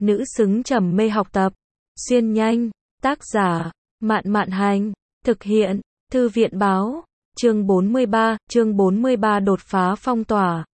nữ xứng trầm mê học tập. Xuyên nhanh, tác giả, Mạn Mạn Hành, thực hiện, Thư viện Báo, chương 43 đột phá phong tỏa.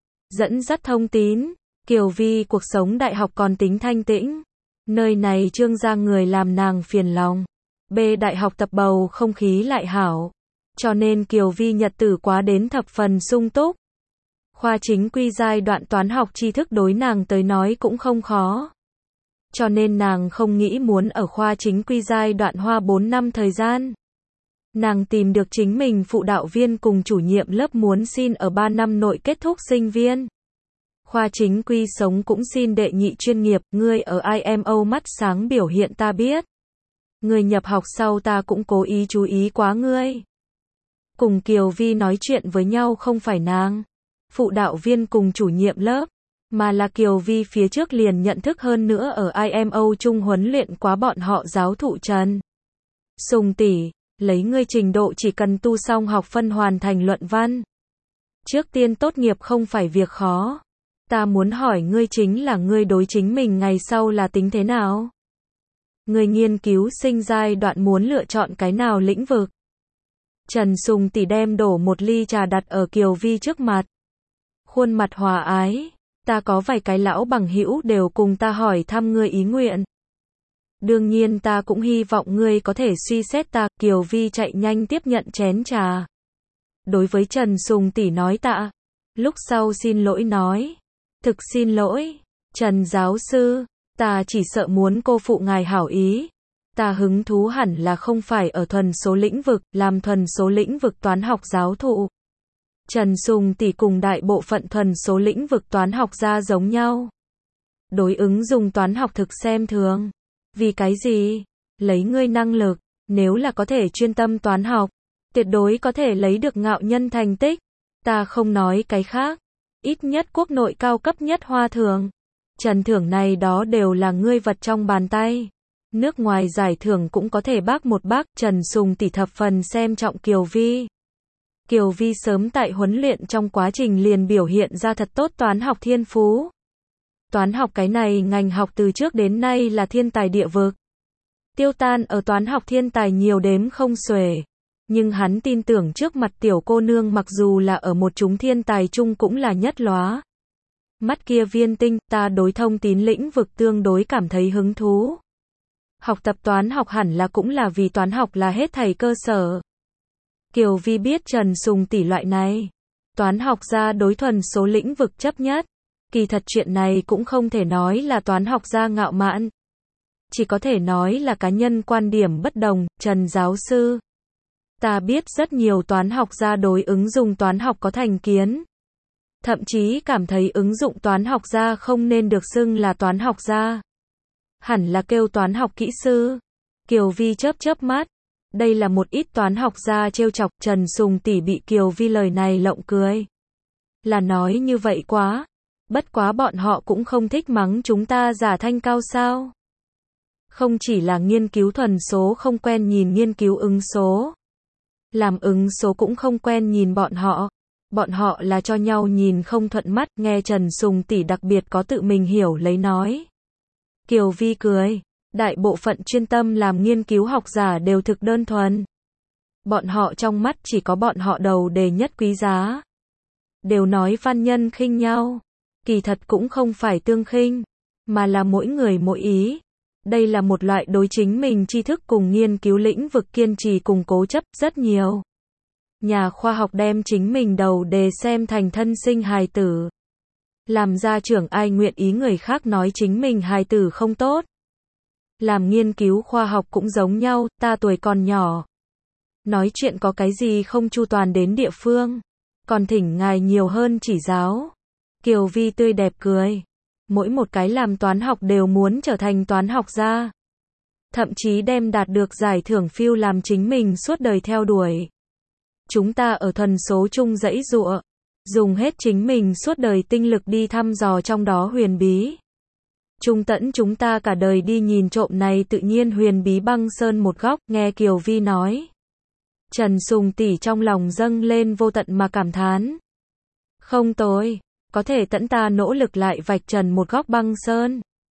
Dẫn dắt thông tín, Kiều Vi cuộc sống đại học còn tính thanh tĩnh. Nơi này Trương gia người làm nàng phiền lòng. B đại học tập bầu không khí lại hảo. Cho nên Kiều Vi nhật tử quá đến thập phần sung túc. Khoa chính quy giai đoạn toán học tri thức đối nàng tới nói cũng không khó. Cho nên nàng không nghĩ muốn ở khoa chính quy giai đoạn hoa 4 năm thời gian. Nàng tìm được chính mình phụ đạo viên cùng chủ nhiệm lớp muốn xin ở 3 năm nội kết thúc sinh viên. Khoa chính quy sống cũng xin đệ nhị chuyên nghiệp, ngươi ở IMO mắt sáng biểu hiện ta biết. Ngươi nhập học sau ta cũng cố ý chú ý quá ngươi. Cùng Kiều Vi nói chuyện với nhau không phải nàng, phụ đạo viên cùng chủ nhiệm lớp, mà là Kiều Vi phía trước liền nhận thức hơn nữa ở IMO chung huấn luyện quá bọn họ giáo thụ Trần Sùng tỷ, lấy ngươi trình độ chỉ cần tu xong học phân hoàn thành luận văn. Trước tiên tốt nghiệp không phải việc khó. Ta muốn hỏi ngươi chính là ngươi đối chính mình ngày sau là tính thế nào? Ngươi nghiên cứu sinh giai đoạn muốn lựa chọn cái nào lĩnh vực? Trần Sùng tỷ đem đổ một ly trà đặt ở Kiều Vi trước mặt. Khuôn mặt hòa ái, ta có vài cái lão bằng hữu đều cùng ta hỏi thăm ngươi ý nguyện. Đương nhiên ta cũng hy vọng ngươi có thể suy xét ta. Kiều Vi chạy nhanh tiếp nhận chén trà. Đối với Trần Sùng tỷ nói tạ. Lúc sau xin lỗi nói. Thực xin lỗi, Trần giáo sư, ta chỉ sợ muốn cô phụ ngài hảo ý. Ta hứng thú hẳn là không phải ở thuần số lĩnh vực, làm thuần số lĩnh vực toán học giáo thụ. Trần Sùng tỷ cùng đại bộ phận thuần số lĩnh vực toán học ra giống nhau. Đối ứng dùng toán học thực xem thường. Vì cái gì? Lấy ngươi năng lực, nếu là có thể chuyên tâm toán học, tuyệt đối có thể lấy được ngạo nhân thành tích. Ta không nói cái khác. Ít nhất quốc nội cao cấp nhất hoa thưởng. Trần thưởng này đó đều là ngươi vật trong bàn tay. Nước ngoài giải thưởng cũng có thể bác một bác. Trần Sùng tỷ thập phần xem trọng Kiều Vi. Kiều Vi sớm tại huấn luyện trong quá trình liền biểu hiện ra thật tốt toán học thiên phú. Toán học cái này ngành học từ trước đến nay là thiên tài địa vực. Tiêu Tan ở toán học thiên tài nhiều đếm không xuể. Nhưng hắn tin tưởng trước mặt tiểu cô nương mặc dù là ở một chúng thiên tài chung cũng là nhất lóa. Mắt kia viên tinh, ta đối thông tín lĩnh vực tương đối cảm thấy hứng thú. Học tập toán học hẳn là cũng là vì toán học là hết thảy cơ sở. Kiều Vi biết Trần Sùng tỷ loại này. Toán học gia đối thuần số lĩnh vực chấp nhất. Kỳ thật chuyện này cũng không thể nói là toán học gia ngạo mạn. Chỉ có thể nói là cá nhân quan điểm bất đồng. Trần giáo sư, ta biết rất nhiều toán học gia đối ứng dụng toán học có thành kiến. Thậm chí cảm thấy ứng dụng toán học gia không nên được xưng là toán học gia. Hẳn là kêu toán học kỹ sư. Kiều Vi chớp mắt. Đây là một ít toán học gia trêu chọc. Trần Sùng tỷ bị Kiều Vi lời này lộng cười. Là nói như vậy quá. Bất quá bọn họ cũng không thích mắng chúng ta giả thanh cao sao. Không chỉ là nghiên cứu thuần số không quen nhìn nghiên cứu ứng số. Làm ứng số cũng không quen nhìn bọn họ. Bọn họ là cho nhau nhìn không thuận mắt. Nghe Trần Sùng tỷ đặc biệt có tự mình hiểu lấy nói. Kiều Vi cười. Đại bộ phận chuyên tâm làm nghiên cứu học giả đều thực đơn thuần. Bọn họ trong mắt chỉ có bọn họ đầu đề nhất quý giá. Đều nói văn nhân khinh nhau. Kỳ thật cũng không phải tương khinh. Mà là mỗi người mỗi ý. Đây là một loại đối chính mình tri thức cùng nghiên cứu lĩnh vực kiên trì cùng cố chấp rất nhiều. Nhà khoa học đem chính mình đầu đề xem thành thân sinh hài tử. Làm gia trưởng ai nguyện ý người khác nói chính mình hài tử không tốt. Làm nghiên cứu khoa học cũng giống nhau, ta tuổi còn nhỏ. Nói chuyện có cái gì không chu toàn đến địa phương. Còn thỉnh ngài nhiều hơn chỉ giáo. Kiều Vi tươi đẹp cười. Mỗi một cái làm toán học đều muốn trở thành toán học gia. Thậm chí đem đạt được giải thưởng phiêu làm chính mình suốt đời theo đuổi. Chúng ta ở thuần số chung dãy dụa. Dùng hết chính mình suốt đời tinh lực đi thăm dò trong đó huyền bí. Trung tẫn chúng ta cả đời đi nhìn trộm này tự nhiên huyền bí băng sơn một góc. Nghe Kiều Vi nói. Trần Sùng tỷ trong lòng dâng lên vô tận mà cảm thán. Không tồi. Có thể tẫn ta nỗ lực lại vạch trần một góc băng sơn.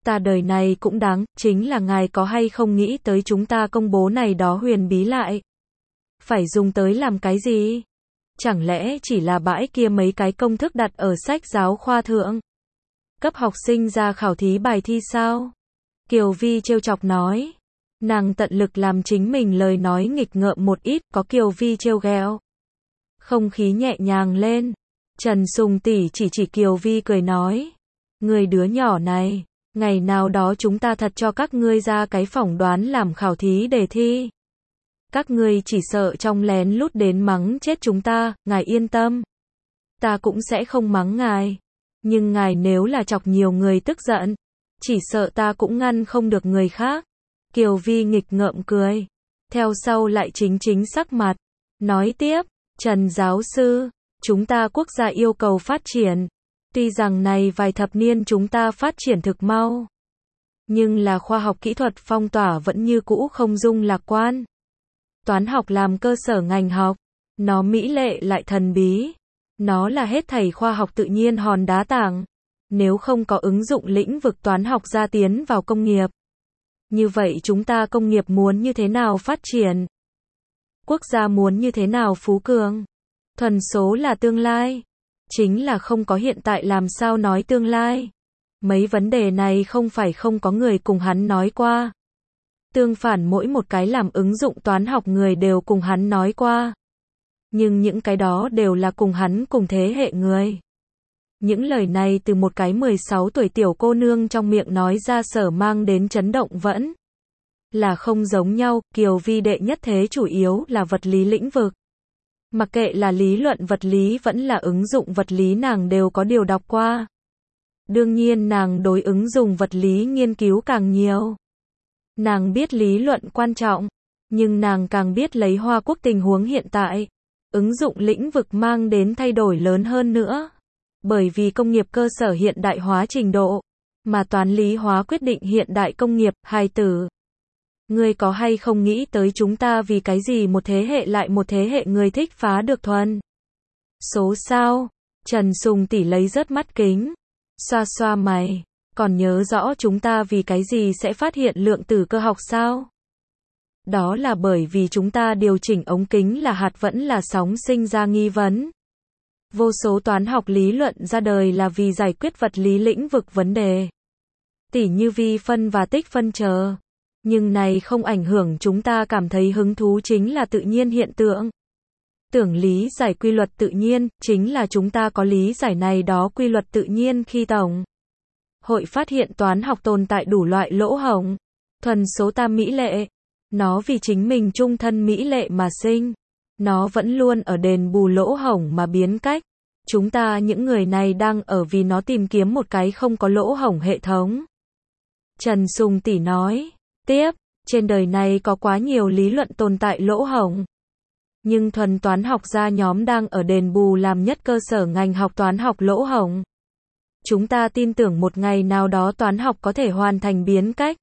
Ta đời này cũng đáng, chính là ngài có hay không nghĩ tới chúng ta công bố này đó huyền bí lại. Phải dùng tới làm cái gì? Chẳng lẽ chỉ là bãi kia mấy cái công thức đặt ở sách giáo khoa thượng? Cấp học sinh ra khảo thí bài thi sao? Kiều Vi trêu chọc nói. Nàng tận lực làm chính mình lời nói nghịch ngợm một ít, có Kiều Vi trêu ghẹo. Không khí nhẹ nhàng lên. Trần Sùng tỷ chỉ Kiều Vi cười nói. Người đứa nhỏ này, ngày nào đó chúng ta thật cho các ngươi ra cái phỏng đoán làm khảo thí đề thi. Các ngươi chỉ sợ trong lén lút đến mắng chết chúng ta, ngài yên tâm. Ta cũng sẽ không mắng ngài. Nhưng ngài nếu là chọc nhiều người tức giận, chỉ sợ ta cũng ngăn không được người khác. Kiều Vi nghịch ngợm cười. Theo sau lại chính sắc mặt. Nói tiếp, Trần giáo sư, chúng ta quốc gia yêu cầu phát triển. Tuy rằng này vài thập niên chúng ta phát triển thực mau. Nhưng là khoa học kỹ thuật phong tỏa vẫn như cũ không dung lạc quan. Toán học làm cơ sở ngành học. Nó mỹ lệ lại thần bí. Nó là hết thảy khoa học tự nhiên hòn đá tảng. Nếu không có ứng dụng lĩnh vực toán học gia tiến vào công nghiệp. Như vậy chúng ta công nghiệp muốn như thế nào phát triển? Quốc gia muốn như thế nào phú cường? Thuần số là tương lai. Chính là không có hiện tại làm sao nói tương lai. Mấy vấn đề này không phải không có người cùng hắn nói qua. Tương phản mỗi một cái làm ứng dụng toán học người đều cùng hắn nói qua. Nhưng những cái đó đều là cùng hắn cùng thế hệ người. Những lời này từ một cái 16 tuổi tiểu cô nương trong miệng nói ra sở mang đến chấn động vẫn là không giống nhau. Kiều Vi đệ nhất thế chủ yếu là vật lý lĩnh vực. Mặc kệ là lý luận vật lý vẫn là ứng dụng vật lý nàng đều có điều đọc qua. Đương nhiên nàng đối ứng dụng vật lý nghiên cứu càng nhiều. Nàng biết lý luận quan trọng, nhưng nàng càng biết lấy Hoa Quốc tình huống hiện tại. Ứng dụng lĩnh vực mang đến thay đổi lớn hơn nữa. Bởi vì công nghiệp cơ sở hiện đại hóa trình độ, mà toán lý hóa quyết định hiện đại công nghiệp, hài tử. Ngươi có hay không nghĩ tới chúng ta vì cái gì một thế hệ lại một thế hệ người thích phá được thuần số sao? Trần Sùng tỷ lấy rớt mắt kính. Xoa xoa mày. Còn nhớ rõ chúng ta vì cái gì sẽ phát hiện lượng tử cơ học sao? Đó là bởi vì chúng ta điều chỉnh ống kính là hạt vẫn là sóng sinh ra nghi vấn. Vô số toán học lý luận ra đời là vì giải quyết vật lý lĩnh vực vấn đề. Tỉ như vi phân và tích phân chờ. Nhưng này không ảnh hưởng chúng ta cảm thấy hứng thú chính là tự nhiên hiện tượng. Tưởng lý giải quy luật tự nhiên, chính là chúng ta có lý giải này đó quy luật tự nhiên khi tổng hội phát hiện toán học tồn tại đủ loại lỗ hổng. Thuần số tam mỹ lệ. Nó vì chính mình trung thân mỹ lệ mà sinh. Nó vẫn luôn ở đền bù lỗ hổng mà biến cách. Chúng ta những người này đang ở vì nó tìm kiếm một cái không có lỗ hổng hệ thống. Trần Sùng tỷ nói. Tiếp, trên đời này có quá nhiều lý luận tồn tại lỗ hổng. Nhưng thuần toán học gia nhóm đang ở đền bù làm nhất cơ sở ngành học toán học lỗ hổng. Chúng ta tin tưởng một ngày nào đó toán học có thể hoàn thành biến cách.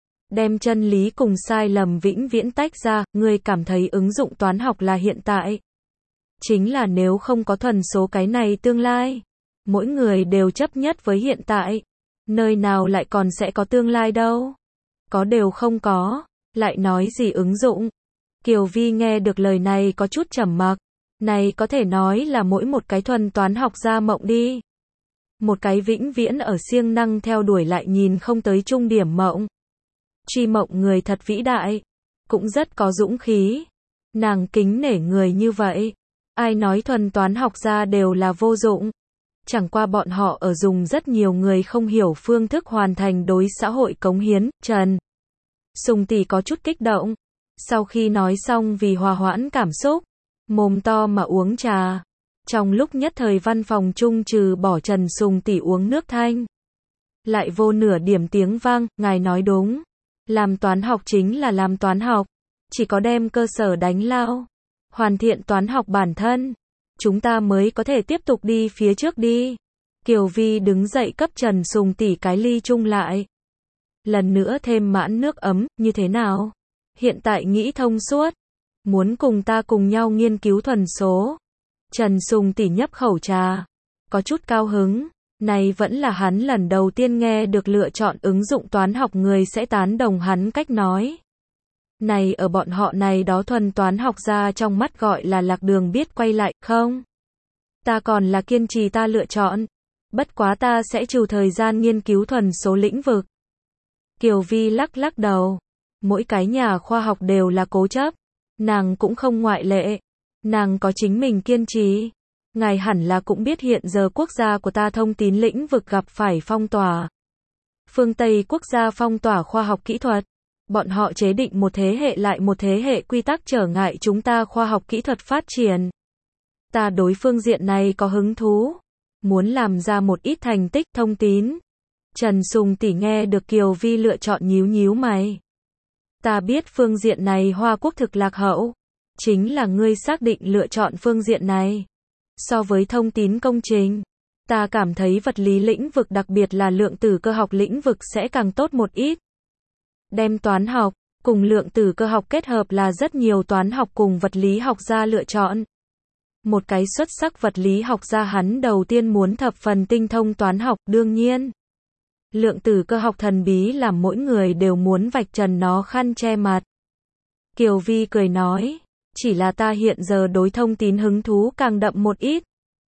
Đem chân lý cùng sai lầm vĩnh viễn tách ra, ngươi cảm thấy ứng dụng toán học là hiện tại. Chính là nếu không có thuần số cái này tương lai. Mỗi người đều chấp nhất với hiện tại. Nơi nào lại còn sẽ có tương lai đâu. Có đều không có. Lại nói gì ứng dụng. Kiều Vi nghe được lời này có chút trầm mặc. Này có thể nói là mỗi một cái thuần toán học gia mộng đi. Một cái vĩnh viễn ở siêng năng theo đuổi lại nhìn không tới trung điểm mộng. Truy mộng người thật vĩ đại. Cũng rất có dũng khí. Nàng kính nể người như vậy. Ai nói thuần toán học gia đều là vô dụng. Chẳng qua bọn họ ở dùng rất nhiều người không hiểu phương thức hoàn thành đối xã hội cống hiến. Trần Sùng tỷ có chút kích động. Sau khi nói xong vì hòa hoãn cảm xúc, mồm to mà uống trà. Trong lúc nhất thời văn phòng chung trừ bỏ Trần Sùng tỷ uống nước thanh. Lại vô nửa điểm tiếng vang, ngài nói đúng. Làm toán học chính là làm toán học. Chỉ có đem cơ sở đánh lao. Hoàn thiện toán học bản thân. Chúng ta mới có thể tiếp tục đi phía trước đi. Kiều Vi đứng dậy cấp Trần Sùng tỷ cái ly chung lại. Lần nữa thêm mãn nước ấm, như thế nào? Hiện tại nghĩ thông suốt. Muốn cùng ta cùng nhau nghiên cứu thuần số. Trần Sùng tỷ nhấp khẩu trà. Có chút cao hứng. Này vẫn là hắn lần đầu tiên nghe được lựa chọn ứng dụng toán học người sẽ tán đồng hắn cách nói. Này ở bọn họ này đó thuần toán học ra trong mắt gọi là lạc đường biết quay lại, không? Ta còn là kiên trì ta lựa chọn. Bất quá ta sẽ trừ thời gian nghiên cứu thuần số lĩnh vực. Kiều Vi lắc lắc đầu. Mỗi cái nhà khoa học đều là cố chấp. Nàng cũng không ngoại lệ. Nàng có chính mình kiên trì. Ngài hẳn là cũng biết hiện giờ quốc gia của ta thông tín lĩnh vực gặp phải phong tỏa. Phương Tây quốc gia phong tỏa khoa học kỹ thuật. Bọn họ chế định một thế hệ lại một thế hệ quy tắc trở ngại chúng ta khoa học kỹ thuật phát triển. Ta đối phương diện này có hứng thú. Muốn làm ra một ít thành tích thông tín. Trần Sùng tỷ nghe được Kiều Vi lựa chọn nhíu nhíu mày. Ta biết phương diện này Hoa Quốc thực lạc hậu. Chính là ngươi xác định lựa chọn phương diện này. So với thông tín công trình, ta cảm thấy vật lý lĩnh vực đặc biệt là lượng tử cơ học lĩnh vực sẽ càng tốt một ít. Đem toán học cùng lượng tử cơ học kết hợp là rất nhiều toán học cùng vật lý học gia lựa chọn. Một cái xuất sắc vật lý học gia hắn đầu tiên muốn thập phần tinh thông toán học, đương nhiên. Lượng tử cơ học thần bí làm mỗi người đều muốn vạch trần nó khăn che mặt. Kiều Vi cười nói, chỉ là ta hiện giờ đối thông tín hứng thú càng đậm một ít.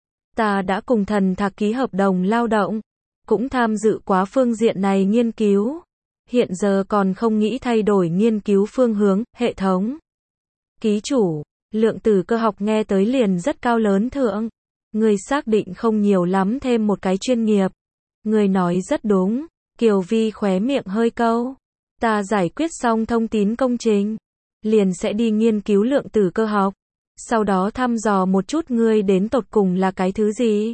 Ta đã cùng Thần Thạc ký hợp đồng lao động, cũng tham dự quá phương diện này nghiên cứu. Hiện giờ còn không nghĩ thay đổi nghiên cứu phương hướng, hệ thống. Ký chủ, lượng tử cơ học nghe tới liền rất cao lớn thượng. Người xác định không nhiều lắm thêm một cái chuyên nghiệp. Người nói rất đúng. Kiều Vi khóe miệng hơi câu. Ta giải quyết xong thông tín công trình. Liền sẽ đi nghiên cứu lượng tử cơ học. Sau đó thăm dò một chút ngươi đến tột cùng là cái thứ gì.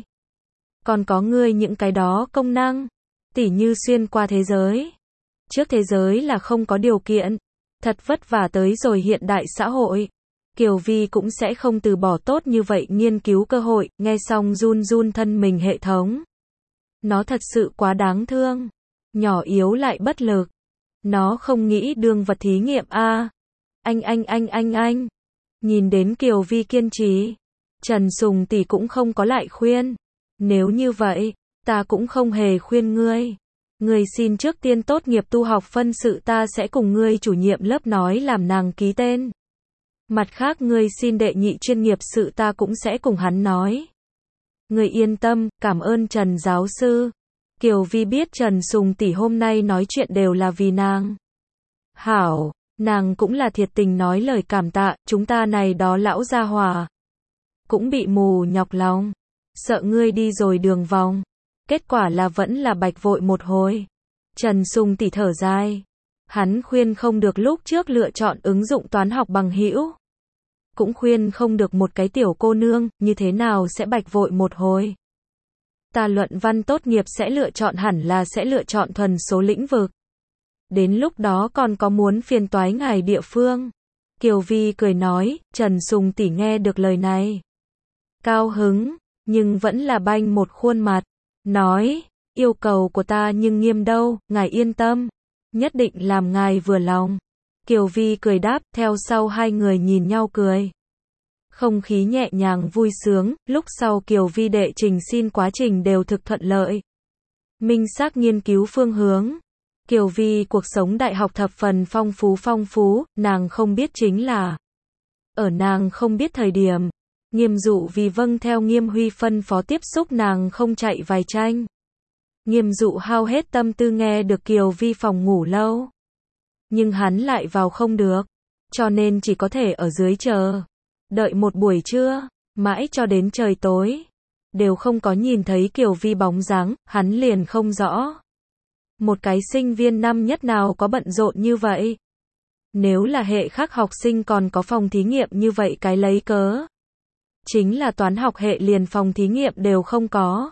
Còn có ngươi những cái đó công năng. Tỉ như xuyên qua thế giới. Trước thế giới là không có điều kiện. Thật vất vả tới rồi hiện đại xã hội. Kiều Vi cũng sẽ không từ bỏ tốt như vậy nghiên cứu cơ hội. Nghe xong run run thân mình hệ thống. Nó thật sự quá đáng thương. Nhỏ yếu lại bất lực. Nó không nghĩ đương vật thí nghiệm a. Anh. Nhìn đến Kiều Vi kiên trì. Trần Sùng tỷ cũng không có lại khuyên. Nếu như vậy, ta cũng không hề khuyên ngươi. Ngươi xin trước tiên tốt nghiệp tu học phân sự ta sẽ cùng ngươi chủ nhiệm lớp nói làm nàng ký tên. Mặt khác ngươi xin đệ nhị chuyên nghiệp sự ta cũng sẽ cùng hắn nói. Ngươi yên tâm, cảm ơn Trần giáo sư. Kiều Vi biết Trần Sùng tỷ hôm nay nói chuyện đều là vì nàng. Hảo, nàng cũng là thiệt tình nói lời cảm tạ, chúng ta này đó lão gia hỏa. Cũng bị mù nhọc lòng. Sợ ngươi đi rồi đường vòng. Kết quả là vẫn là bạch vội một hồi. Trần Sùng tỷ thở dài. Hắn khuyên không được lúc trước lựa chọn ứng dụng toán học bằng hữu. Cũng khuyên không được một cái tiểu cô nương, như thế nào sẽ bạch vội một hồi. Ta luận văn tốt nghiệp sẽ lựa chọn hẳn là sẽ lựa chọn thuần số lĩnh vực. Đến lúc đó còn có muốn phiền toái ngài địa phương. Kiều Vi cười nói, Trần Sùng tỷ nghe được lời này. Cao hứng, nhưng vẫn là banh một khuôn mặt. Nói, yêu cầu của ta nhưng nghiêm đâu, ngài yên tâm. Nhất định làm ngài vừa lòng. Kiều Vi cười đáp, theo sau hai người nhìn nhau cười. Không khí nhẹ nhàng vui sướng, lúc sau Kiều Vi đệ trình xin quá trình đều thực thuận lợi. Minh xác nghiên cứu phương hướng. Kiều Vi cuộc sống đại học thập phần phong phú, nàng không biết chính là. Ở nàng không biết thời điểm. Nghiêm Dụ vì vâng theo Nghiêm Huy phân phó tiếp xúc nàng không chạy vài tranh. Nghiêm Dụ hao hết tâm tư nghe được Kiều Vi phòng ngủ lâu. Nhưng hắn lại vào không được. Cho nên chỉ có thể ở dưới chờ. Đợi một buổi trưa, mãi cho đến trời tối. Đều không có nhìn thấy Kiều Vi bóng dáng, hắn liền không rõ. Một cái sinh viên năm nhất nào có bận rộn như vậy? Nếu là hệ khác học sinh còn có phòng thí nghiệm như vậy cái lấy cớ. Chính là toán học hệ liền phòng thí nghiệm đều không có.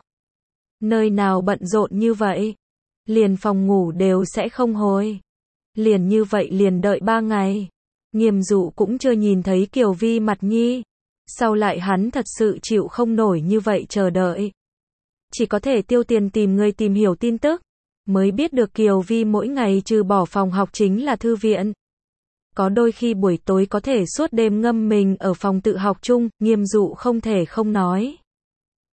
Nơi nào bận rộn như vậy? Liền phòng ngủ đều sẽ không hồi. Liền như vậy liền đợi 3 ngày. Nghiêm Dụ cũng chưa nhìn thấy Kiều Vi mặt nhi. Sau lại hắn thật sự chịu không nổi như vậy chờ đợi. Chỉ có thể tiêu tiền tìm người tìm hiểu tin tức. Mới biết được Kiều Vi mỗi ngày trừ bỏ phòng học chính là thư viện. Có đôi khi buổi tối có thể suốt đêm ngâm mình ở phòng tự học chung, Nghiêm Dụ không thể không nói.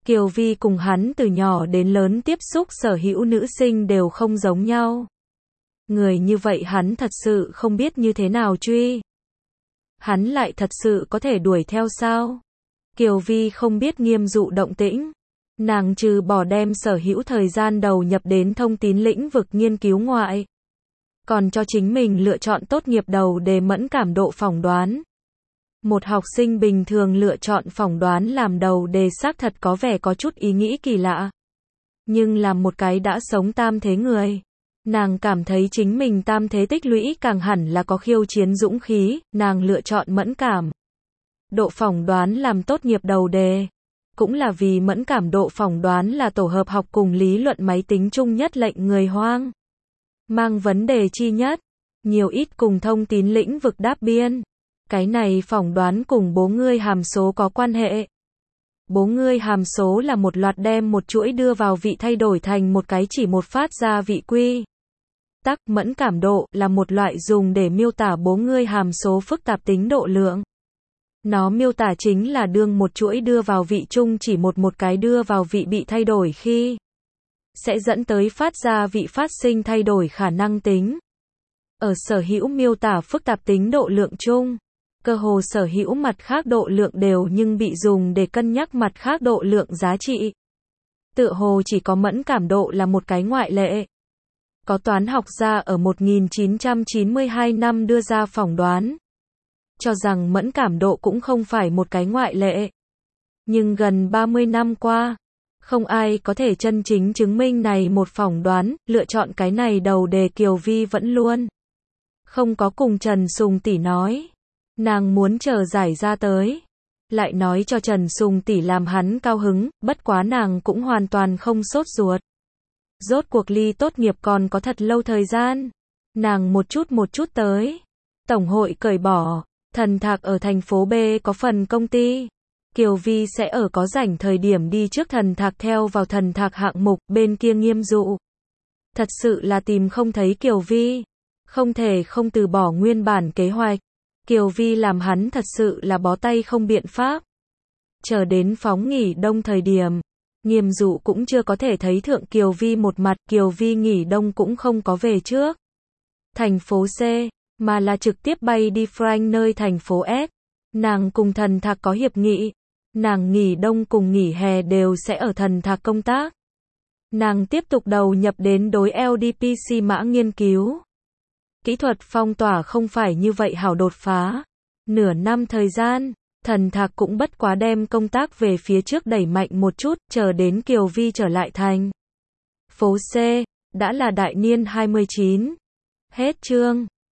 Kiều Vi cùng hắn từ nhỏ đến lớn tiếp xúc sở hữu nữ sinh đều không giống nhau. Người như vậy hắn thật sự không biết như thế nào truy. Hắn lại thật sự có thể đuổi theo sao? Kiều Vi không biết Nghiêm Dụ động tĩnh. Nàng trừ bỏ đem sở hữu thời gian đầu nhập đến thông tín lĩnh vực nghiên cứu ngoại. Còn cho chính mình lựa chọn tốt nghiệp đầu đề mẫn cảm độ phỏng đoán. Một học sinh bình thường lựa chọn phỏng đoán làm đầu đề xác thật có vẻ có chút ý nghĩ kỳ lạ. Nhưng làm một cái đã sống tam thế người, nàng cảm thấy chính mình tam thế tích lũy càng hẳn là có khiêu chiến dũng khí, nàng lựa chọn mẫn cảm độ phỏng đoán làm tốt nghiệp đầu đề. Cũng là vì mẫn cảm độ phỏng đoán là tổ hợp học cùng lý luận máy tính chung nhất lệnh người hoang mang vấn đề chi nhất, nhiều ít cùng thông tín lĩnh vực đáp biên. Cái này phỏng đoán cùng bố ngươi hàm số có quan hệ. Bố ngươi hàm số là một loạt đem một chuỗi đưa vào vị thay đổi thành một cái chỉ một phát ra vị quy tắc. Mẫn cảm độ là một loại dùng để miêu tả bố ngươi hàm số phức tạp tính độ lượng. Nó miêu tả chính là đương một chuỗi đưa vào vị chung chỉ một cái đưa vào vị bị thay đổi khi sẽ dẫn tới phát ra vị phát sinh thay đổi khả năng tính. Ở sở hữu miêu tả phức tạp tính độ lượng chung, cơ hồ sở hữu mặt khác độ lượng đều nhưng bị dùng để cân nhắc mặt khác độ lượng giá trị. Tựa hồ chỉ có mẫn cảm độ là một cái ngoại lệ. Có toán học gia ở 1992 năm đưa ra phỏng đoán, cho rằng mẫn cảm độ cũng không phải một cái ngoại lệ. Nhưng gần 30 năm qua, không ai có thể chân chính chứng minh này một phỏng đoán, lựa chọn cái này đầu đề Kiều Vi vẫn luôn không có cùng Trần Sùng tỷ nói. Nàng muốn chờ giải ra tới, lại nói cho Trần Sùng tỷ làm hắn cao hứng, bất quá nàng cũng hoàn toàn không sốt ruột. Rốt cuộc ly tốt nghiệp còn có thật lâu thời gian. Nàng một chút tới. Tổng hội cởi bỏ, Thần Thạc ở thành phố B có phần công ty. Kiều Vi sẽ ở có rảnh thời điểm đi trước Thần Thạc theo vào Thần Thạc hạng mục, bên kia Nghiêm Dụ thật sự là tìm không thấy Kiều Vi. Không thể không từ bỏ nguyên bản kế hoạch. Kiều Vi làm hắn thật sự là bó tay không biện pháp. Chờ đến phóng nghỉ đông thời điểm, Nghiêm Dụ cũng chưa có thể thấy thượng Kiều Vi một mặt. Kiều Vi nghỉ đông cũng không có về trước thành phố C, mà là trực tiếp bay đi Frank nơi thành phố S. Nàng cùng Thần Thạc có hiệp nghị, nàng nghỉ đông cùng nghỉ hè đều sẽ ở Thần Thạc công tác. Nàng tiếp tục đầu nhập đến đối LDPC mã nghiên cứu. Kỹ thuật phong tỏa không phải như vậy hảo đột phá. Nửa năm thời gian, Thần Thạc cũng bất quá đem công tác về phía trước đẩy mạnh một chút, chờ đến Kiều Vi trở lại thành phố C, đã là đại niên 29. Hết chương.